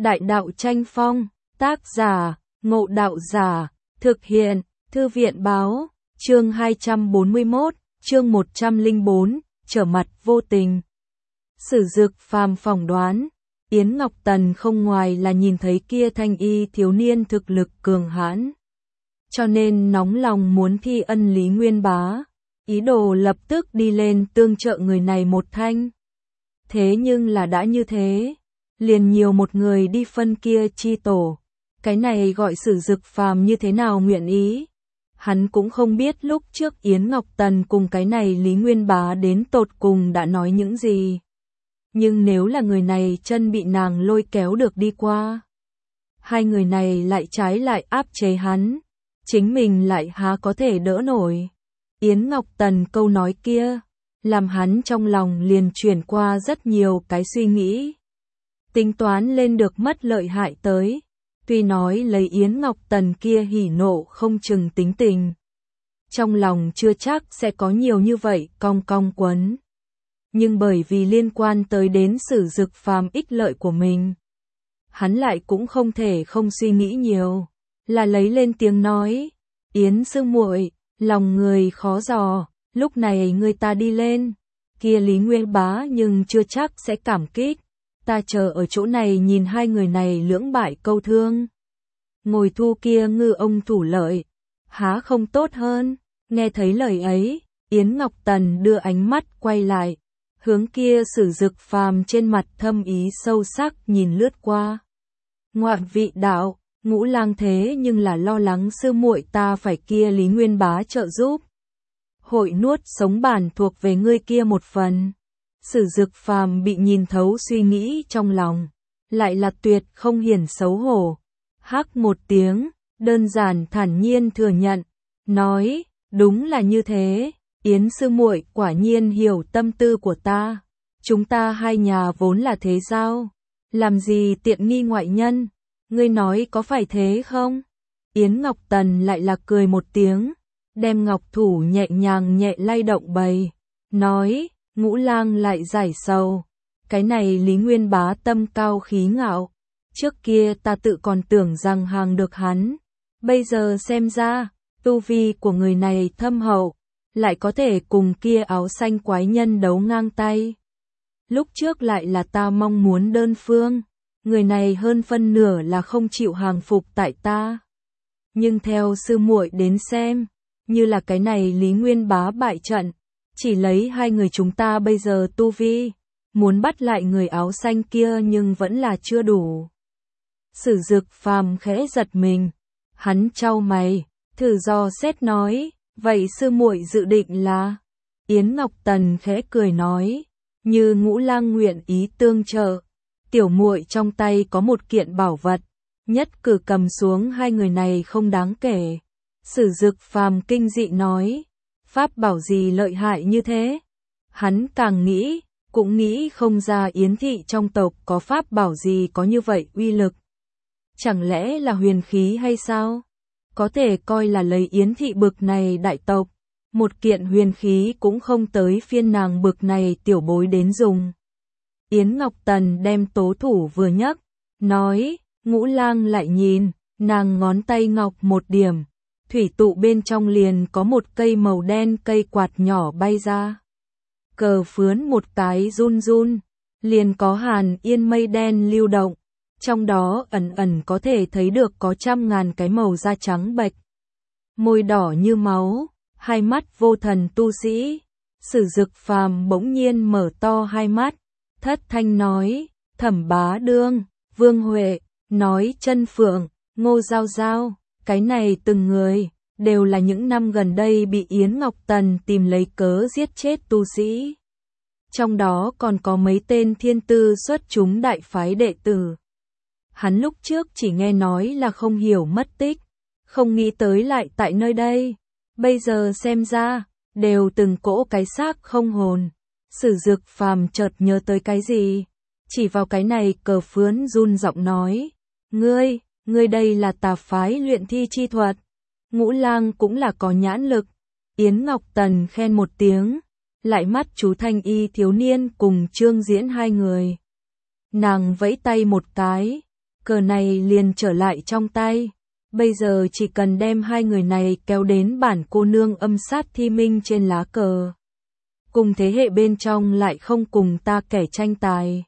Đại đạo tranh phong, tác giả, Ngộ Đạo Giả, thực hiện, Thư viện báo, chương 241, chương 104, trở mặt vô tình. Sử Dực Phàm phỏng đoán, Yến Ngọc Tần không ngoài là nhìn thấy kia thanh y thiếu niên thực lực cường hãn, cho nên nóng lòng muốn thi ân Lý Nguyên Bá, ý đồ lập tức đi lên tương trợ người này một thanh. Thế nhưng là đã như thế, liền nhiều một người đi phân kia chi tổ, cái này gọi Sử Dực Phàm như thế nào nguyện ý. Hắn cũng không biết lúc trước Yến Ngọc Tần cùng cái này Lý Nguyên Bá đến tột cùng đã nói những gì. Nhưng nếu là người này chân bị nàng lôi kéo được đi qua, hai người này lại trái lại áp chế hắn, chính mình lại há có thể đỡ nổi. Yến Ngọc Tần câu nói kia, làm hắn trong lòng liền chuyển qua rất nhiều cái suy nghĩ. Tính toán lên được mất lợi hại tới, tuy nói lấy Yến Ngọc Tần kia hỉ nộ không chừng tính tình, trong lòng chưa chắc sẽ có nhiều như vậy cong cong quấn. Nhưng bởi vì liên quan tới đến Sử Dực Phàm ích lợi của mình, hắn lại cũng không thể không suy nghĩ nhiều, là lấy lên tiếng nói, Yến sư muội, lòng người khó dò, lúc này người ta đi lên, kia Lý Nguyên Bá nhưng chưa chắc sẽ cảm kích, ta chờ ở chỗ này nhìn hai người này lưỡng bại câu thương. Ngồi thu kia ngư ông thủ lợi, há không tốt hơn. Nghe thấy lời ấy, Yến Ngọc Tần đưa ánh mắt quay lại, hướng kia Sử Dực Phàm trên mặt thâm ý sâu sắc nhìn lướt qua. Ngoạn vị đạo, Ngũ Lang thế nhưng là lo lắng sư muội ta phải kia Lý Nguyên Bá trợ giúp. Hội nuốt sống bản thuộc về ngươi kia một phần. Sử Dực Phàm bị nhìn thấu suy nghĩ trong lòng, lại là tuyệt không hiển xấu hổ. Hắc một tiếng, đơn giản thản nhiên thừa nhận, nói, đúng là như thế, Yến sư muội quả nhiên hiểu tâm tư của ta. Chúng ta hai nhà vốn là thế giao, làm gì tiện nghi ngoại nhân, ngươi nói có phải thế không? Yến Ngọc Tần lại là cười một tiếng, đem ngọc thủ nhẹ nhàng nhẹ lay động bày, nói, Ngũ Lang lại giải sầu, cái này Lý Nguyên Bá tâm cao khí ngạo, trước kia ta tự còn tưởng rằng hàng được hắn, bây giờ xem ra, tu vi của người này thâm hậu, lại có thể cùng kia áo xanh quái nhân đấu ngang tay. Lúc trước lại là ta mong muốn đơn phương, người này hơn phân nửa là không chịu hàng phục tại ta. Nhưng theo sư muội đến xem, như là cái này Lý Nguyên Bá bại trận, chỉ lấy hai người chúng ta bây giờ tu vi, muốn bắt lại người áo xanh kia nhưng vẫn là chưa đủ. Sử Dực Phàm khẽ giật mình, hắn chau mày, thử dò xét nói, vậy sư muội dự định là? Yến Ngọc Tần khẽ cười nói, như Ngũ Lang nguyện ý tương trợ, tiểu muội trong tay có một kiện bảo vật, nhất cử cầm xuống hai người này không đáng kể. Sử Dực Phàm kinh dị nói, pháp bảo gì lợi hại như thế? Hắn càng nghĩ, cũng nghĩ không ra Yến thị trong tộc có pháp bảo gì có như vậy uy lực. Chẳng lẽ là huyền khí hay sao? Có thể coi là lấy Yến thị bực này đại tộc, một kiện huyền khí cũng không tới phiên nàng bực này tiểu bối đến dùng. Yến Ngọc Tần đem tố thủ vừa nhấc, nói, Ngũ Lang lại nhìn, nàng ngón tay ngọc một điểm, thủy tụ bên trong liền có một cây màu đen cây quạt nhỏ bay ra. Cờ phướn một cái run run, liền có hàn yên mây đen lưu động, trong đó ẩn ẩn có thể thấy được có trăm ngàn cái màu da trắng bệch. Môi đỏ như máu, hai mắt vô thần tu sĩ. Sử Dực Phàm bỗng nhiên mở to hai mắt, thất thanh nói, Thẩm Bá Đương, Vương Huệ, nói Chân Phượng, Ngô Giao Giao, cái này từng người, đều là những năm gần đây bị Yến Ngọc Tần tìm lấy cớ giết chết tu sĩ. Trong đó còn có mấy tên thiên tư xuất chúng đại phái đệ tử. Hắn lúc trước chỉ nghe nói là không hiểu mất tích, không nghĩ tới lại tại nơi đây. Bây giờ xem ra, đều từng cỗ cái xác không hồn. Sử Dực Phàm chợt nhớ tới cái gì, chỉ vào cái này cờ phướn run giọng nói, ngươi đây là tà phái luyện thi chi thuật. Ngũ Lang cũng là có nhãn lực. Yến Ngọc Tần khen một tiếng, lại mắt chú thanh y thiếu niên cùng Trương Diễn hai người. Nàng vẫy tay một cái, cờ này liền trở lại trong tay. Bây giờ chỉ cần đem hai người này kéo đến bản cô nương âm sát thi minh trên lá cờ. Cùng thế hệ bên trong lại không cùng ta kẻ tranh tài.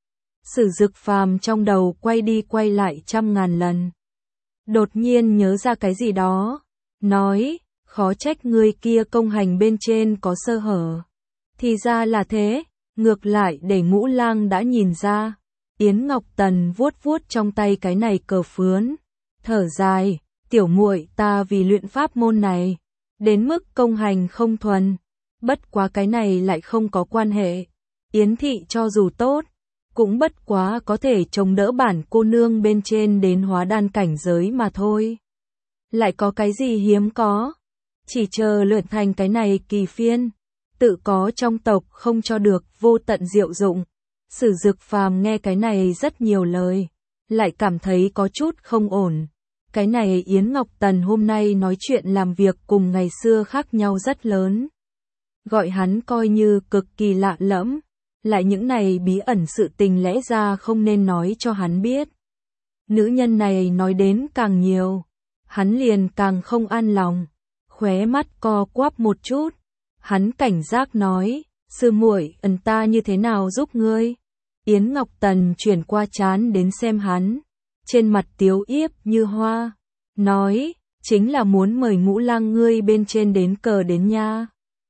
Sử Dực Phàm trong đầu quay đi quay lại trăm ngàn lần. Đột nhiên nhớ ra cái gì đó, nói, khó trách người kia công hành bên trên có sơ hở. Thì ra là thế, ngược lại để Ngũ Lang đã nhìn ra. Yến Ngọc Tần vuốt vuốt trong tay cái này cờ phướn, thở dài, tiểu muội ta vì luyện pháp môn này, đến mức công hành không thuần, bất quá cái này lại không có quan hệ. Yến thị cho dù tốt, cũng bất quá có thể chống đỡ bản cô nương bên trên đến hóa đan cảnh giới mà thôi. Lại có cái gì hiếm có, chỉ chờ luyện thành cái này kỳ phiên, tự có trong tộc không cho được vô tận diệu dụng. Sử Dực Phàm nghe cái này rất nhiều lời, lại cảm thấy có chút không ổn. Cái này Yến Ngọc Tần hôm nay nói chuyện làm việc cùng ngày xưa khác nhau rất lớn. Gọi hắn coi như cực kỳ lạ lẫm, lại những này bí ẩn sự tình lẽ ra không nên nói cho hắn biết. Nữ nhân này nói đến càng nhiều, hắn liền càng không an lòng, khóe mắt co quắp một chút. Hắn cảnh giác nói, sư muội, ta như thế nào giúp ngươi? Yến Ngọc Tần chuyển qua trán đến xem hắn, trên mặt tiếu yếp như hoa, nói, chính là muốn mời Ngũ Lang ngươi bên trên đến cờ đến nha.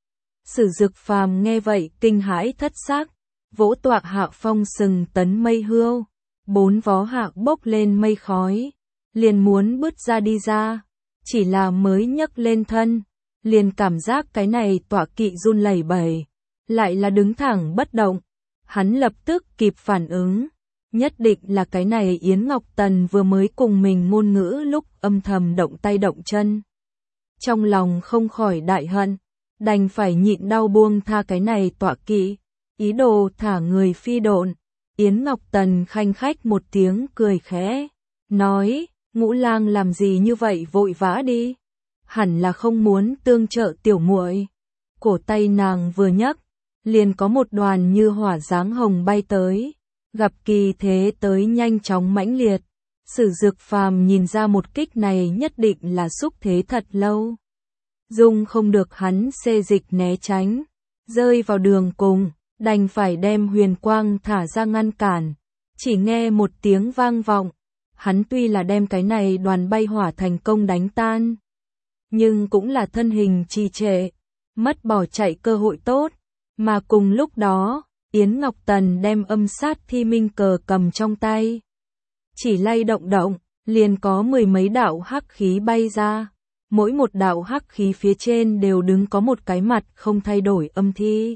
Sử Dực Phàm nghe vậy kinh hãi thất sắc, vỗ toạc hạ phong sừng tấn mây hươu, bốn vó hạ bốc lên mây khói, liền muốn bứt ra đi ra, chỉ là mới nhấc lên thân, liền cảm giác cái này tọa kỵ run lẩy bẩy, lại là đứng thẳng bất động. Hắn lập tức kịp phản ứng, nhất định là cái này Yến Ngọc Tần vừa mới cùng mình ngôn ngữ lúc âm thầm động tay động chân. Trong lòng không khỏi đại hận, đành phải nhịn đau buông tha cái này tọa kỵ, ý đồ thả người phi độn. Yến Ngọc Tần khanh khách một tiếng cười khẽ, nói, Ngũ Lang làm gì như vậy vội vã đi, hẳn là không muốn tương trợ tiểu muội. Cổ tay nàng vừa nhấc, liền có một đoàn như hỏa dáng hồng bay tới, gặp kỳ thế tới nhanh chóng mãnh liệt. Sử Dực Phàm nhìn ra một kích này nhất định là xúc thế thật lâu. Dung không được hắn xê dịch né tránh, rơi vào đường cùng, đành phải đem huyền quang thả ra ngăn cản. Chỉ nghe một tiếng vang vọng, hắn tuy là đem cái này đoàn bay hỏa thành công đánh tan, nhưng cũng là thân hình trì trệ, mất bỏ chạy cơ hội tốt. Mà cùng lúc đó, Yến Ngọc Tần đem âm sát thi minh cờ cầm trong tay. Chỉ lay động động, liền có mười mấy đạo hắc khí bay ra. Mỗi một đạo hắc khí phía trên đều đứng có một cái mặt không thay đổi âm thi.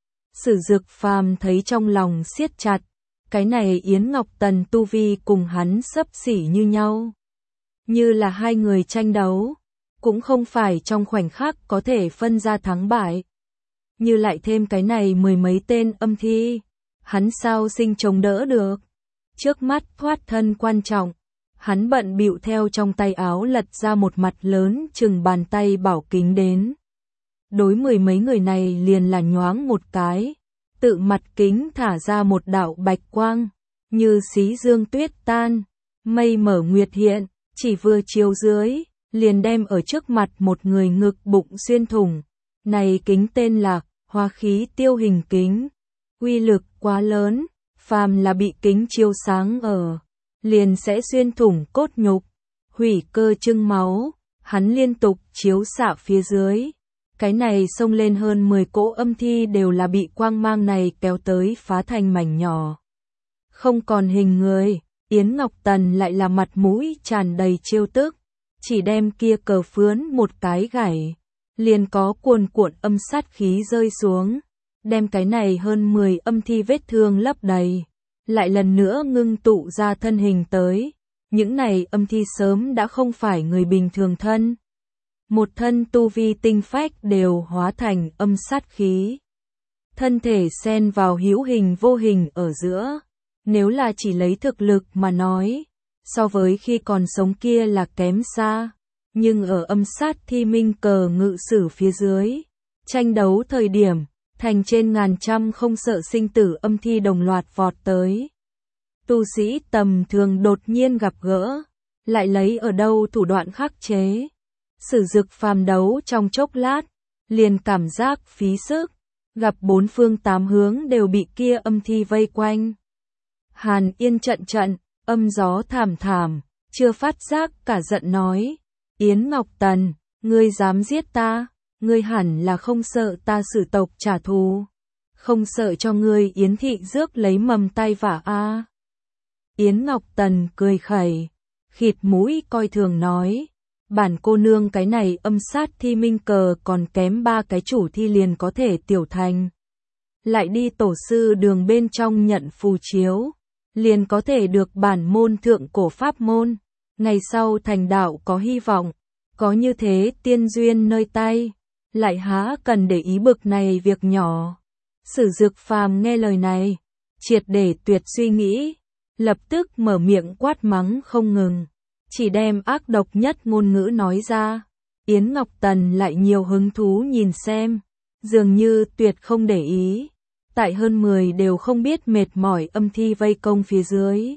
Sử Dực Phàm thấy trong lòng siết chặt, cái này Yến Ngọc Tần tu vi cùng hắn xấp xỉ như nhau. Như là hai người tranh đấu, cũng không phải trong khoảnh khắc có thể phân ra thắng bại. Như lại thêm cái này mười mấy tên âm thi, hắn sao sinh chống đỡ được. Trước mắt thoát thân quan trọng, hắn bận bịu theo trong tay áo lật ra một mặt lớn chừng bàn tay bảo kính đến. Đối mười mấy người này liền là nhoáng một cái, tự mặt kính thả ra một đạo bạch quang, như xí dương tuyết tan, mây mở nguyệt hiện, chỉ vừa chiếu dưới, liền đem ở trước mặt một người ngực bụng xuyên thủng. Này kính tên là Hoa Khí Tiêu Hình Kính, uy lực quá lớn, phàm là bị kính chiếu sáng ở, liền sẽ xuyên thủng cốt nhục, hủy cơ trưng máu. Hắn liên tục chiếu xạ phía dưới, cái này xông lên hơn 10 cỗ âm thi đều là bị quang mang này kéo tới phá thành mảnh nhỏ. Không còn hình người, Yến Ngọc Tần lại là mặt mũi tràn đầy trêu tức, chỉ đem kia cờ phướn một cái gảy, liền có cuồn cuộn âm sát khí rơi xuống, đem cái này hơn 10 âm thi vết thương lấp đầy, lại lần nữa ngưng tụ ra thân hình tới. Những này âm thi sớm đã không phải người bình thường thân. Một thân tu vi tinh phách đều hóa thành âm sát khí. Thân thể xen vào hữu hình vô hình ở giữa. Nếu là chỉ lấy thực lực mà nói, so với khi còn sống kia là kém xa. Nhưng ở âm sát thi minh cờ ngự sử phía dưới, tranh đấu thời điểm, thành trên ngàn trăm không sợ sinh tử âm thi đồng loạt vọt tới. tu sĩ tầm thường đột nhiên gặp gỡ, lại lấy ở đâu thủ đoạn khắc chế. Sử Dực Phàm đấu trong chốc lát, liền cảm giác phí sức, gặp bốn phương tám hướng đều bị kia âm thi vây quanh. Hàn Yên trận trận, âm gió thảm thảm, chưa phát giác cả giận nói, Yến Ngọc Tần, ngươi dám giết ta, ngươi hẳn là không sợ ta sử tộc trả thù, không sợ cho ngươi Yến thị rước lấy mầm tai vạ a. Yến Ngọc Tần cười khẩy, khịt mũi coi thường nói, bản cô nương cái này âm sát thi minh cờ còn kém 3 cái chủ thi liền có thể tiểu thành. Lại đi tổ sư đường bên trong nhận phù chiếu, liền có thể được bản môn thượng cổ pháp môn, ngày sau thành đạo có hy vọng, có như thế tiên duyên nơi tay, lại há cần để ý bực này việc nhỏ. Sử Dực Phàm nghe lời này, triệt để tuyệt suy nghĩ, lập tức mở miệng quát mắng không ngừng, chỉ đem ác độc nhất ngôn ngữ nói ra. Yến Ngọc Tần lại nhiều hứng thú nhìn xem, dường như tuyệt không để ý, tại hơn 10 đều không biết mệt mỏi âm thi vây công phía dưới.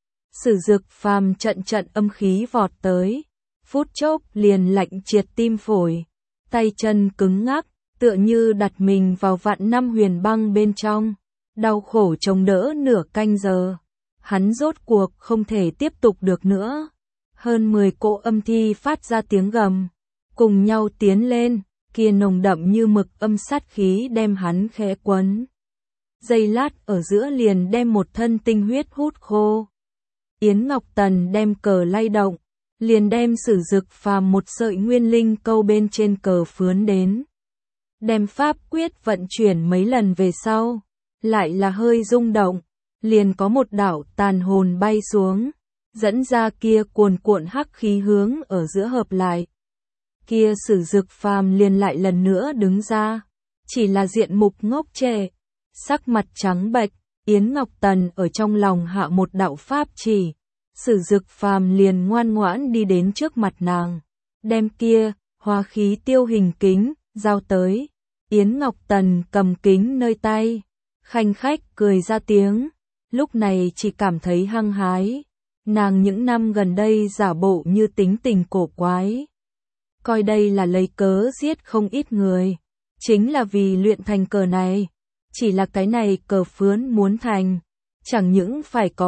Sử Dực Phàm trận trận âm khí vọt tới, phút chốc liền lạnh triệt tim phổi, tay chân cứng ngắc, tựa như đặt mình vào vạn năm huyền băng bên trong, đau khổ chống đỡ nửa canh giờ. Hắn rốt cuộc không thể tiếp tục được nữa. Hơn 10 cỗ âm thi phát ra tiếng gầm, cùng nhau tiến lên, kia nồng đậm như mực âm sát khí đem hắn khẽ quấn. Giây lát ở giữa liền đem một thân tinh huyết hút khô. Yến Ngọc Tần đem cờ lay động, liền đem Sử Dực Phàm một sợi nguyên linh câu bên trên cờ phướn đến. Đem pháp quyết vận chuyển mấy lần về sau, lại là hơi rung động, liền có một đạo tàn hồn bay xuống, dẫn ra kia cuồn cuộn hắc khí hướng ở giữa hợp lại. Kia Sử Dực Phàm liền lại lần nữa đứng ra, chỉ là diện mục ngốc trệ, sắc mặt trắng bệch. Yến Ngọc Tần ở trong lòng hạ một đạo pháp chỉ, Sử Dực Phàm liền ngoan ngoãn đi đến trước mặt nàng, đem kia hóa khí tiêu hình kính giao tới. Yến Ngọc Tần cầm kính nơi tay, khanh khách cười ra tiếng, lúc này chỉ cảm thấy hăng hái. Nàng những năm gần đây giả bộ như tính tình cổ quái, coi đây là lấy cớ giết không ít người, chính là vì luyện thành cờ này. Chỉ là cái này cờ phướn muốn thành, chẳng những phải có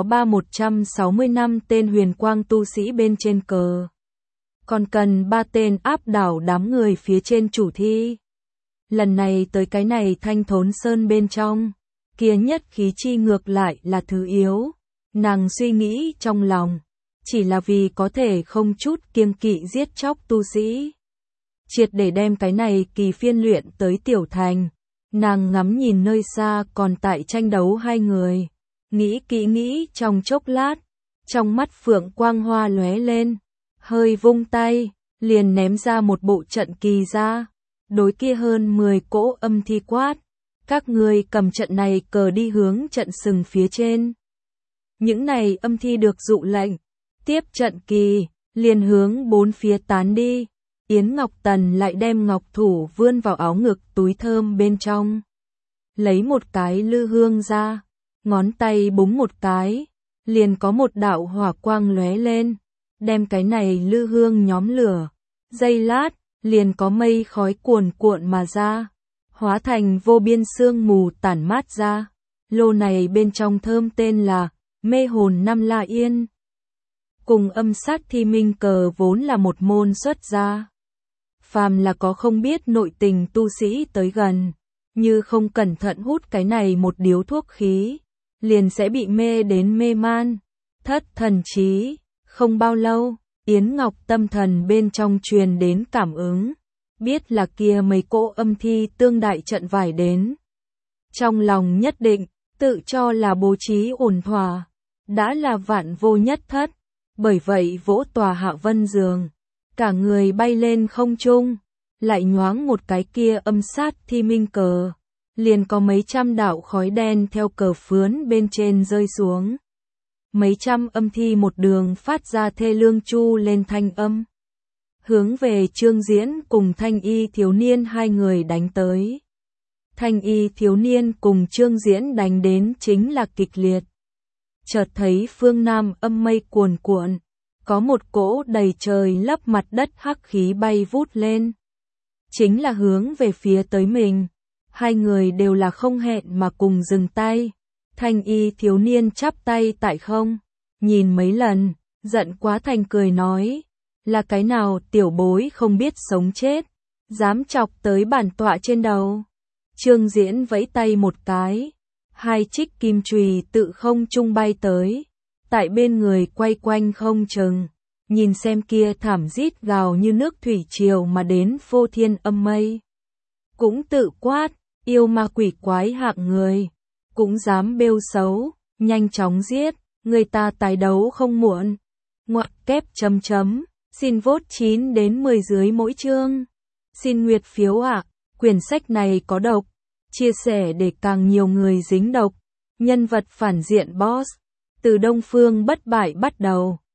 160 năm tên huyền quang tu sĩ bên trên cờ, còn cần 3 tên áp đảo đám người phía trên chủ thi. Lần này tới cái này Thanh Thốn Sơn bên trong, kia nhất khí chi ngược lại là thứ yếu. Nàng suy nghĩ trong lòng, chỉ là vì có thể không chút kiêng kỵ giết chóc tu sĩ, triệt để đem cái này kỳ phiên luyện tới tiểu thành. Nàng ngắm nhìn nơi xa còn tại tranh đấu hai người, nghĩ kỹ nghĩ trong chốc lát, trong mắt phượng quang hoa lóe lên, hơi vung tay, liền ném ra một bộ trận kỳ ra, đối kia hơn 10 cỗ âm thi quát, các ngươi cầm trận này cờ đi hướng trận sừng phía trên. Những này âm thi được dụ lệnh, tiếp trận kỳ, liền hướng bốn phía tán đi. Yến Ngọc Tần lại đem ngọc thủ vươn vào áo ngực túi thơm bên trong, lấy một cái lư hương ra, ngón tay búng một cái, liền có một đạo hỏa quang lóe lên, đem cái này lư hương nhóm lửa. Giây lát, liền có mây khói cuồn cuộn mà ra, hóa thành vô biên sương mù tản mát ra. Lô này bên trong thơm tên là Mê Hồn Năm La Yên, cùng âm sát thi minh cờ vốn là một môn xuất gia. Phàm là có không biết nội tình tu sĩ tới gần, như không cẩn thận hút cái này một điếu thuốc khí, liền sẽ bị mê đến mê man, thất thần trí. Không bao lâu, Yến Ngọc tâm thần bên trong truyền đến cảm ứng, biết là kia mấy cỗ âm thi tương đại trận vải đến. Trong lòng nhất định, tự cho là bố trí ổn thỏa, đã là vạn vô nhất thất, bởi vậy vỗ tòa hạ vân giường, cả người bay lên không trung, lại nhoáng một cái kia âm sát thi minh cờ, liền có mấy trăm đạo khói đen theo cờ phướn bên trên rơi xuống. Mấy trăm âm thi một đường phát ra thê lương chu lên thanh âm, hướng về Trương Diễn cùng Thanh Y thiếu niên hai người đánh tới. Thanh Y thiếu niên cùng Trương Diễn đánh đến chính là kịch liệt. chợt thấy phương Nam âm mây cuồn cuộn, có một cỗ đầy trời lấp mặt đất hắc khí bay vút lên. Chính là hướng về phía tới mình. Hai người đều là không hẹn mà cùng dừng tay. Thanh y thiếu niên chắp tay tại không, nhìn mấy lần, giận quá thành cười nói, là cái nào tiểu bối không biết sống chết, dám chọc tới bản tọa trên đầu. Trương Diễn vẫy tay một cái, hai trích kim chùy tự không trung bay tới, tại bên người quay quanh không chừng, nhìn xem kia thảm rít gào như nước thủy triều mà đến phô thiên âm mây. Cũng tự quát, yêu ma quỷ quái hạng người, cũng dám bêu xấu, nhanh chóng giết, người ta tái đấu không muộn. Ngoặc kép chấm chấm, xin vote 9 đến 10 dưới mỗi chương. Xin nguyệt phiếu ạ, quyển sách này có độc, chia sẻ để càng nhiều người dính độc. Nhân vật phản diện boss, từ Đông Phương bất bại bắt đầu.